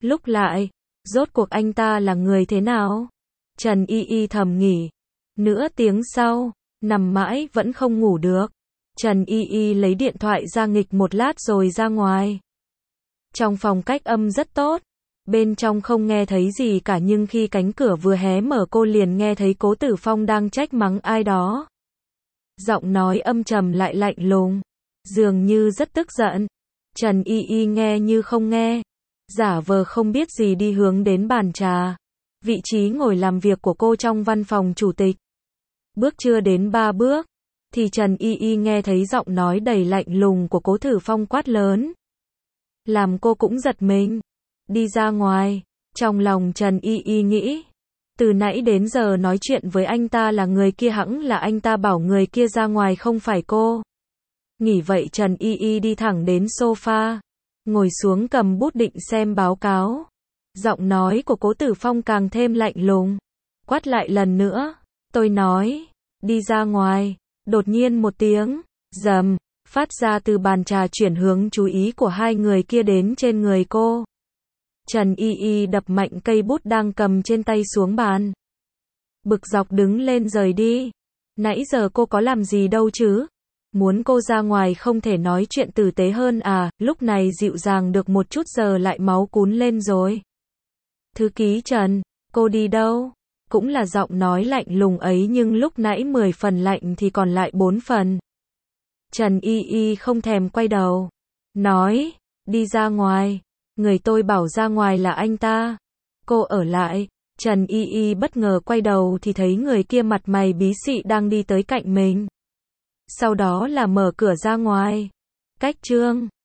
Lúc lại, rốt cuộc anh ta là người thế nào? Trần Y Y thầm nghĩ. Nửa tiếng sau, nằm mãi vẫn không ngủ được. Trần Y Y lấy điện thoại ra nghịch một lát rồi ra ngoài. Trong phòng cách âm rất tốt. Bên trong không nghe thấy gì cả nhưng khi cánh cửa vừa hé mở cô liền nghe thấy Cố Tử Phong đang trách mắng ai đó. Giọng nói âm trầm lại lạnh lùng, dường như rất tức giận. Trần Y Y nghe như không nghe, giả vờ không biết gì đi hướng đến bàn trà, vị trí ngồi làm việc của cô trong văn phòng chủ tịch. Bước chưa đến 3 bước, thì Trần Y Y nghe thấy giọng nói đầy lạnh lùng của Cố Tử Phong quát lớn. Làm cô cũng giật mình. Đi ra ngoài. Trong lòng Trần Y Y nghĩ, từ nãy đến giờ nói chuyện với anh ta là người kia, hẳn là anh ta bảo người kia ra ngoài không phải cô. Nghĩ vậy Trần Y Y đi thẳng đến sofa, ngồi xuống cầm bút định xem báo cáo. Giọng nói của Cố Tử Phong càng thêm lạnh lùng, quát lại lần nữa. Tôi nói, đi ra ngoài. Đột nhiên một tiếng rầm phát ra từ bàn trà chuyển hướng chú ý của hai người kia đến trên người cô. Trần Y Y đập mạnh cây bút đang cầm trên tay xuống bàn. Bực dọc đứng lên rời đi. Nãy giờ cô có làm gì đâu chứ? Muốn cô ra ngoài không thể nói chuyện tử tế hơn à? Lúc này dịu dàng được một chút giờ lại máu cún lên rồi. Thư ký Trần, cô đi đâu? Cũng là giọng nói lạnh lùng ấy nhưng lúc nãy 10 phần lạnh thì còn lại 4 phần. Trần Y Y không thèm quay đầu. Nói, đi ra ngoài. Người tôi bảo ra ngoài là anh ta. Cô ở lại. Trần Y Y bất ngờ quay đầu thì thấy người kia mặt mày bí xị đang đi tới cạnh mình. Sau đó là mở cửa ra ngoài. Cách chương